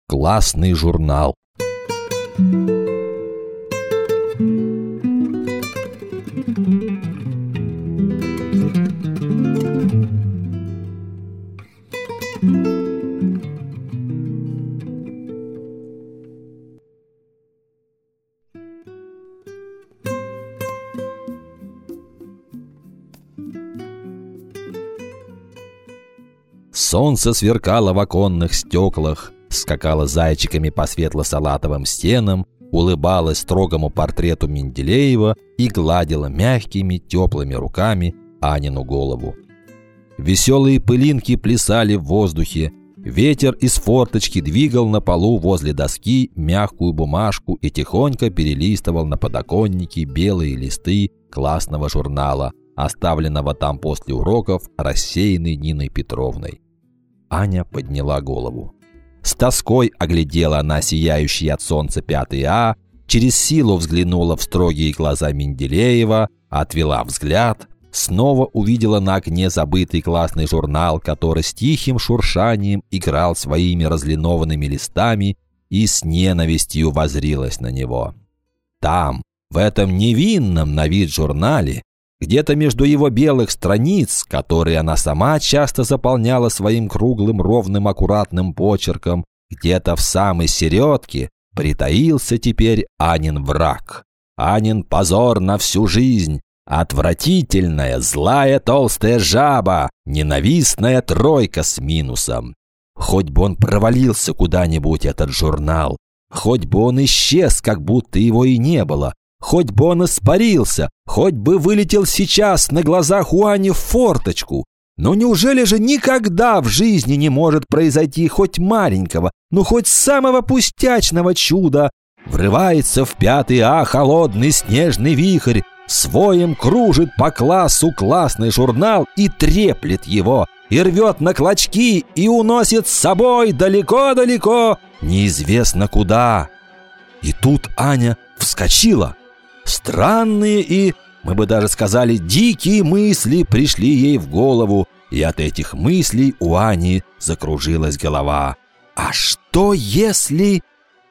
Классный журнал. Солнце сверкало в оконных стеклах, скакало зайчиками по светло-салатовым стенам, улыбалось строгому портрету Менделеева и гладило мягкими теплыми руками Анину голову. Веселые пылинки плясали в воздухе, ветер из форточки двигал на полу возле доски мягкую бумажку и тихонько перелистывал на подоконнике белые листы классного журнала, оставленного там после уроков рассеянной Ниной Петровной. Аня подняла голову. С тоской оглядела она сияющий от солнца 5 А, через силу взглянула в строгие глаза Менделеева, отвела взгляд, снова увидела на окне забытый классный журнал, который с тихим шуршанием играл своими разлинованными листами, и с ненавистью воззрилась на него. Там, в этом невинном на вид журнале, где-то между его белых страниц, которые она сама часто заполняла своим круглым, ровным, аккуратным почерком, где-то в самой середке притаился теперь Анин враг. Анин позор на всю жизнь, отвратительная, злая толстая жаба, ненавистная тройка с минусом. Хоть бы он провалился куда-нибудь, этот журнал, хоть бы он исчез, как будто его и не было, хоть бы он испарился, хоть бы вылетел сейчас на глазах у Ани в форточку. Но неужели же никогда в жизни не может произойти хоть маленького, ну хоть самого пустячного чуда? Врывается в 5 А холодный снежный вихрь, своем кружит по классу классный журнал и треплет его, и рвет на клочки, и уносит с собой далеко-далеко, неизвестно куда. И тут Аня вскочила. Странные и, мы бы даже сказали, дикие мысли пришли ей в голову, и от этих мыслей у Ани закружилась голова. А что если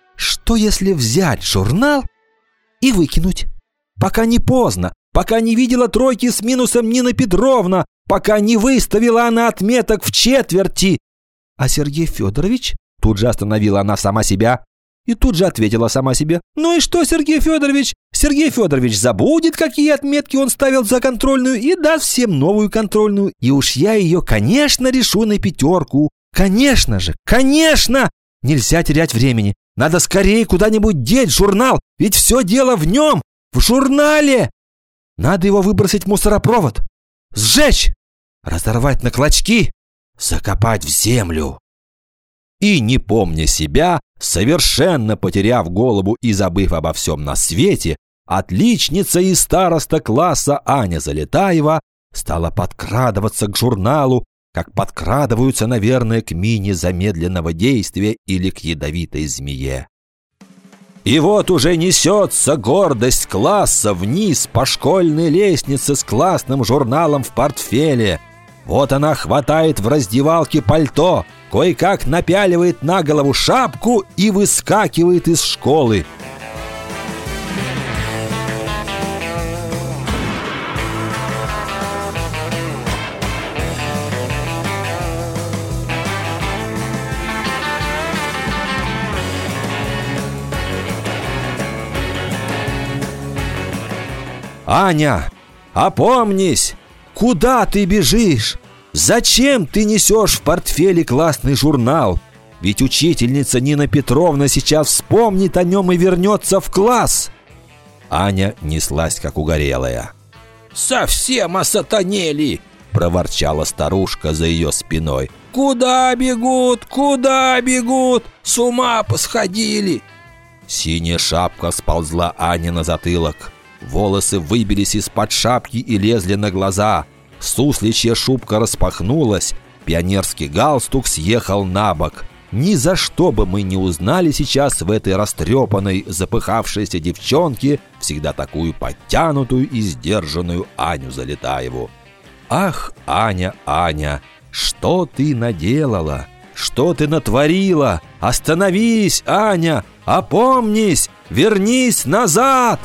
взять журнал и выкинуть? Пока не поздно, пока не видела тройки с минусом Нина Петровна, пока не выставила она отметок в четверти. А Сергей Федорович? Тут же остановила она сама себя. И тут же ответила сама себе: ну и что, Сергей Федорович? Сергей Федорович забудет, какие отметки он ставил за контрольную, и даст всем новую контрольную. И уж я ее, конечно, решу на 5. Конечно же, конечно! Нельзя терять времени. Надо скорее куда-нибудь деть журнал, ведь все дело в нем, в журнале. Надо его выбросить в мусоропровод, сжечь, разорвать на клочки, закопать в землю. И, не помня себя, совершенно потеряв голову и забыв обо всем на свете, отличница и староста класса Аня Залетаева стала подкрадываться к журналу, как подкрадываются, наверное, к мине замедленного действия или к ядовитой змее. И вот уже несется гордость класса вниз по школьной лестнице с классным журналом в портфеле. Вот она хватает в раздевалке пальто, кое-как напяливает на голову шапку и выскакивает из школы. «Аня, опомнись! Куда ты бежишь? Зачем ты несешь в портфеле классный журнал? Ведь учительница Нина Петровна сейчас вспомнит о нем и вернется в класс!» Аня неслась, как угорелая. «Совсем осатанели!» – проворчала старушка за ее спиной. «Куда бегут? Куда бегут? С ума посходили!» Синяя шапка сползла Ане на затылок. Волосы выбились из-под шапки и лезли на глаза. Сусличья шубка распахнулась, пионерский галстук съехал на бок. Ни за что бы мы не узнали сейчас в этой растрепанной, запыхавшейся девчонке всегда такую подтянутую и сдержанную Аню Залетаеву. «Ах, Аня, Аня, что ты наделала? Что ты натворила? Остановись, Аня! Опомнись! Вернись назад!»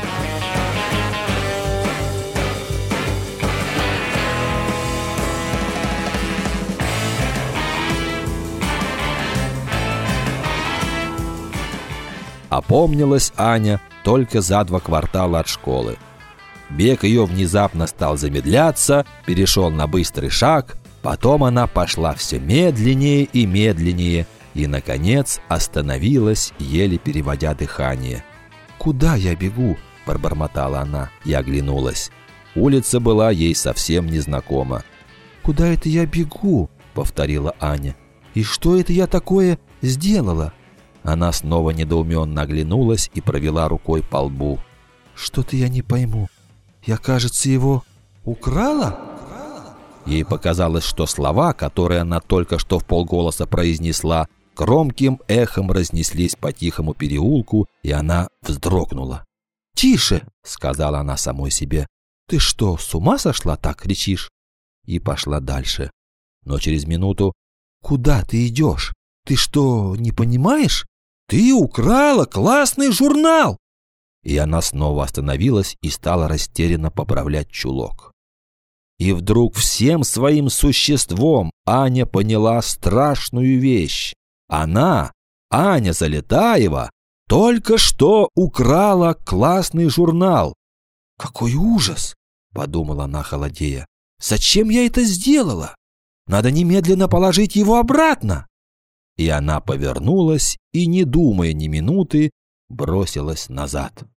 Опомнилась Аня только за 2 квартала от школы. Бег ее внезапно стал замедляться, перешел на быстрый шаг, потом она пошла все медленнее и медленнее и, наконец, остановилась, еле переводя дыхание. «Куда я бегу?» – пробормотала она и оглянулась. Улица была ей совсем незнакома. «Куда это я бегу?» – повторила Аня. «И что это я такое сделала?» Она снова недоуменно оглянулась и провела рукой по лбу. «Что-то я не пойму. Я, кажется, его украла?» Ей показалось, что слова, которые она только что вполголоса произнесла, громким эхом разнеслись по тихому переулку, и она вздрогнула. «Тише!» — сказала она самой себе. «Ты что, с ума сошла, так кричишь?» И пошла дальше. Но через минуту: «Куда ты идешь? Ты что, не понимаешь? Ты украла классный журнал!» И она снова остановилась и стала растерянно поправлять чулок. И вдруг всем своим существом Аня поняла страшную вещь. Она, Аня Залетаева, только что украла классный журнал. «Какой ужас!» – подумала она, холодея. «Зачем я это сделала? Надо немедленно положить его обратно!» И она повернулась и, не думая ни минуты, бросилась назад.